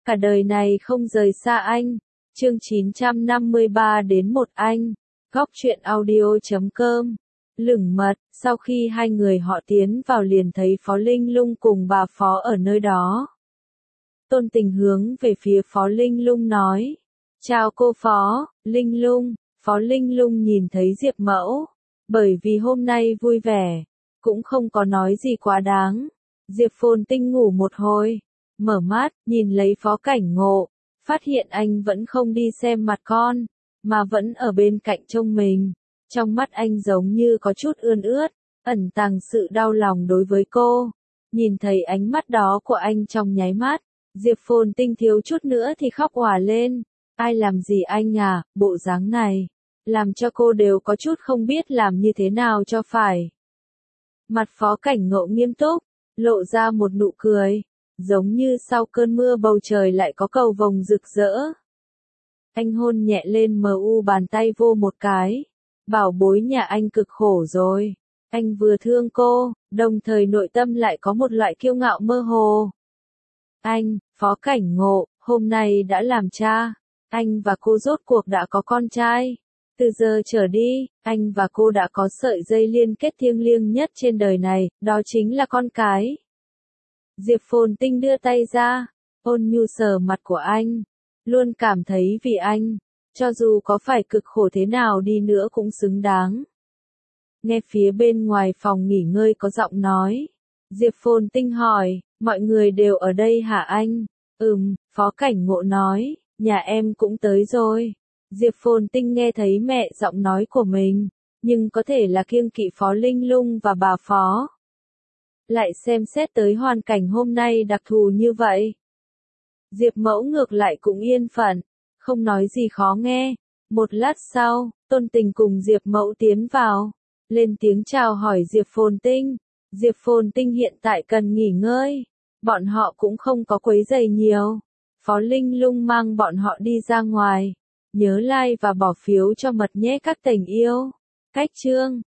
cả đời này không rời xa anh. Chương 953 đến một anh. Góc truyện audio.com. Lửng mật, sau khi hai người họ tiến vào liền thấy Phó Linh Lung cùng bà Phó ở nơi đó. Tôn Tình hướng về phía Phó Linh Lung nói. Chào cô Phó, Linh Lung. Phó Linh Lung nhìn thấy Diệp Mẫu. Bởi vì hôm nay vui vẻ, cũng không có nói gì quá đáng. Diệp Phồn Tinh ngủ một hồi, mở mắt, nhìn lấy Phó Cảnh Ngộ, phát hiện anh vẫn không đi xem mặt con, mà vẫn ở bên cạnh trông mình. Trong mắt anh giống như có chút ươn ướt, ẩn tàng sự đau lòng đối với cô. Nhìn thấy ánh mắt đó của anh trong nháy mắt, Diệp Phồn Tinh thiếu chút nữa thì khóc òa lên. Ai làm gì anh à, bộ dáng này, làm cho cô đều có chút không biết làm như thế nào cho phải. Mặt Phó Cảnh Ngộ nghiêm túc, lộ ra một nụ cười, giống như sau cơn mưa bầu trời lại có cầu vồng rực rỡ. Anh hôn nhẹ lên mu bàn tay vô một cái, bảo bối nhà anh cực khổ rồi. Anh vừa thương cô, đồng thời nội tâm lại có một loại kiêu ngạo mơ hồ. Anh, Phó Cảnh Ngộ, hôm nay đã làm cha, anh và cô rốt cuộc đã có con trai. Từ giờ trở đi, anh và cô đã có sợi dây liên kết thiêng liêng nhất trên đời này, đó chính là con cái. Diệp Phồn Tinh đưa tay ra, ôn nhu sờ mặt của anh, luôn cảm thấy vì anh, cho dù có phải cực khổ thế nào đi nữa cũng xứng đáng. Nghe phía bên ngoài phòng nghỉ ngơi có giọng nói. Diệp Phồn Tinh hỏi, mọi người đều ở đây hả anh? Phó Cảnh Ngộ nói, nhà em cũng tới rồi. Diệp Phồn Tinh nghe thấy mẹ giọng nói của mình, nhưng có thể là kiêng kỵ Phó Linh Lung và bà Phó. Lại xem xét tới hoàn cảnh hôm nay đặc thù như vậy. Diệp Mẫu ngược lại cũng yên phận, không nói gì khó nghe. Một lát sau, Tôn Tình cùng Diệp Mẫu tiến vào, lên tiếng chào hỏi Diệp Phồn Tinh. Diệp Phồn Tinh hiện tại cần nghỉ ngơi, bọn họ cũng không có quấy rầy nhiều. Phó Linh Lung mang bọn họ đi ra ngoài. Nhớ like và bỏ phiếu cho Mật nhé các tình yêu. Cách chương